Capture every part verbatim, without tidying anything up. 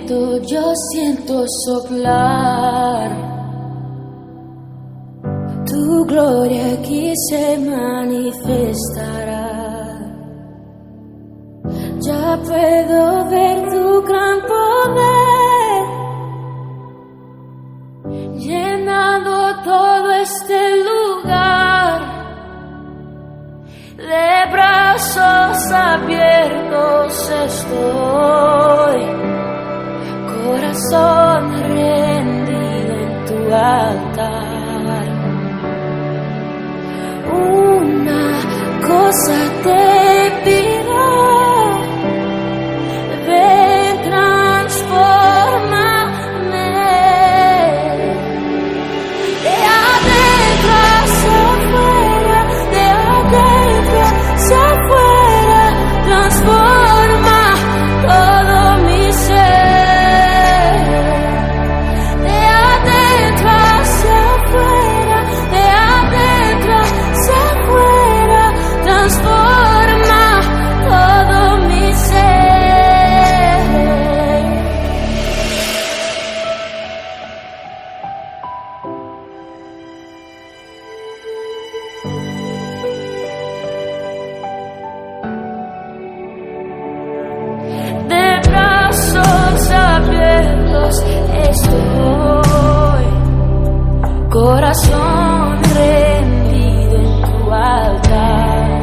viento yo siento soplar, tu gloria aquí se manifestará. Ya puedo ver tu gran poder, llenando todo este lugar. De brazos abiertos estoy, corazón rendido en tu altar. Una cosa te pido, ven, transfórmame de adentro hacia afuera, de adentro hacia afuera, transforma todo mi ser. De adentro hacia afuera, de adentro hacia afuera, transforma todo mi ser. De brazos abiertos estoy, corazón rendido en tu altar.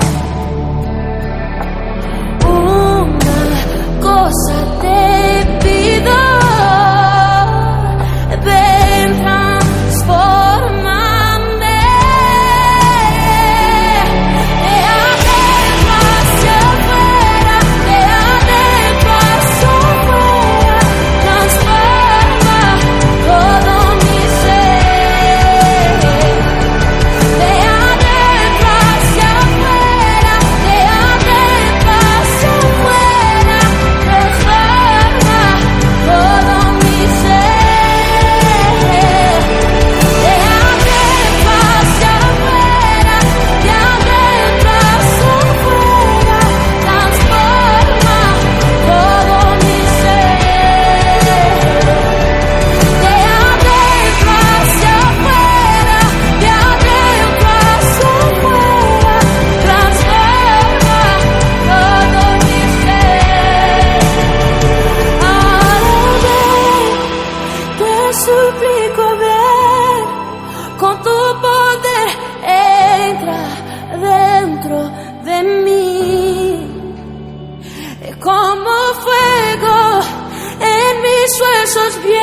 Una cosa te pido, ven, transfórmame de adentro hacia afuera, de adentro hacia afuera, transforma todo mi ser. De adentro hacia afuera, de adentro hacia afuera, transforma todo mi ser. De adentro hacia afuera, de adentro hacia afuera, transforma todo mi ser. De adentro hacia afuera, de adentro hacia afuera, transforma todo mi ser. Ahora ven, te suplico, ven, con tu poder entra dentro de mí. Como fuego en mis huesos.